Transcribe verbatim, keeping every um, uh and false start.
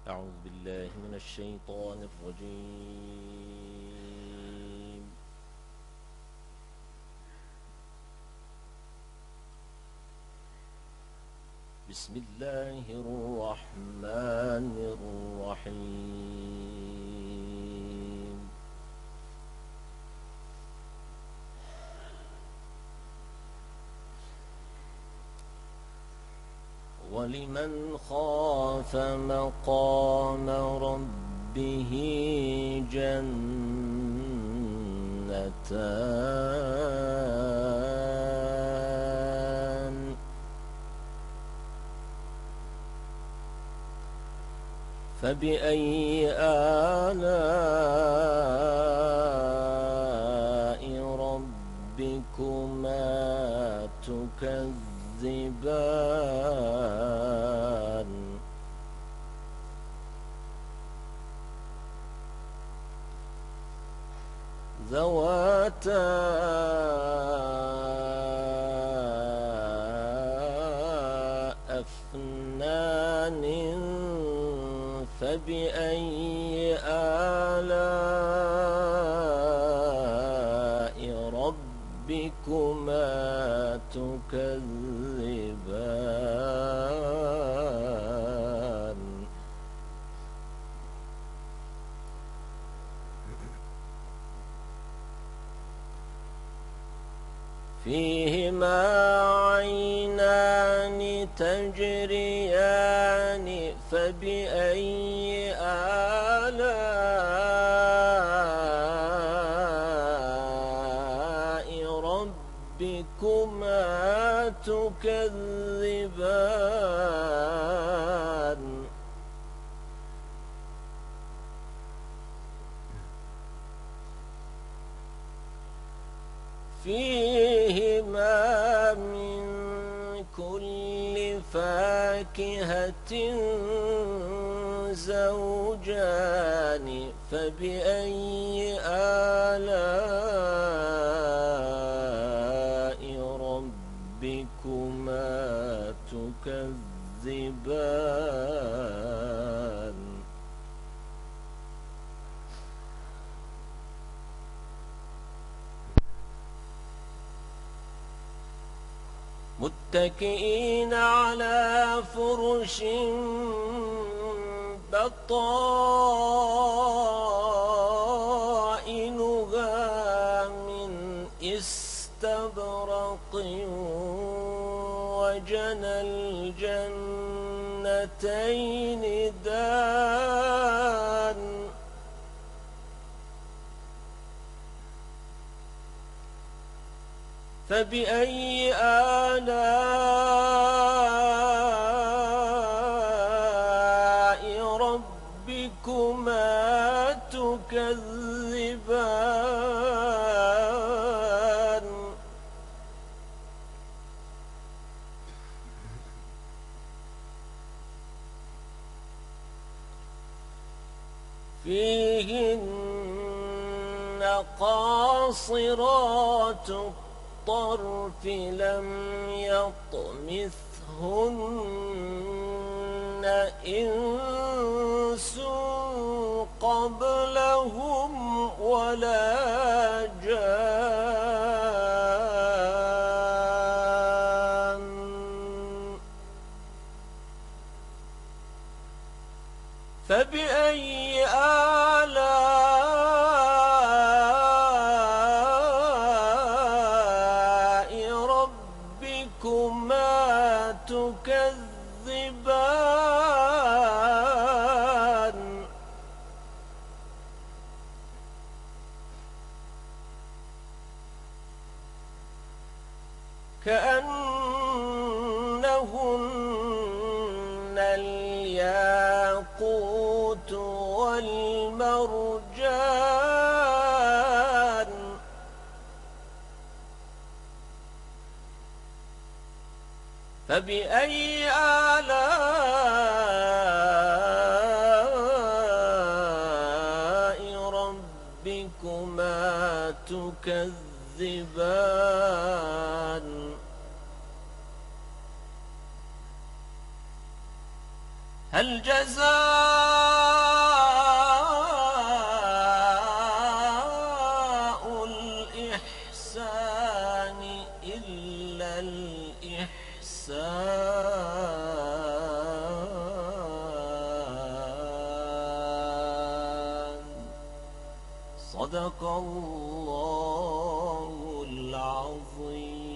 أعوذ بالله من الشيطان الرجيم. بسم الله الرحمن الرحيم. ولمن خاف مقام ربه جنتان فبأي آلاء ربكما تكذبان ذواتا أفنان فبأي آلاء ربكما تكذبان فيهما عينان تجريان فبأي آلاء ربكما تكذبان فيهما من كل فاكهة زوجان فبأي آلاء ربكما تكذبان متكئين على فرش بطائنها من استبرق وجنى الجنتين دان فبأي آلاء ربكما تكذبان فيهن قاصرات الطرف لم يطمثهن إنس قبلهم ولا جان فبأي آلاء ربكما تكذبان كأنهن الياقوت والمرجان فبأي آلاء ربكما تكذبان هل جزاء الإحسان إلا الإحسان. صدق الله العظيم.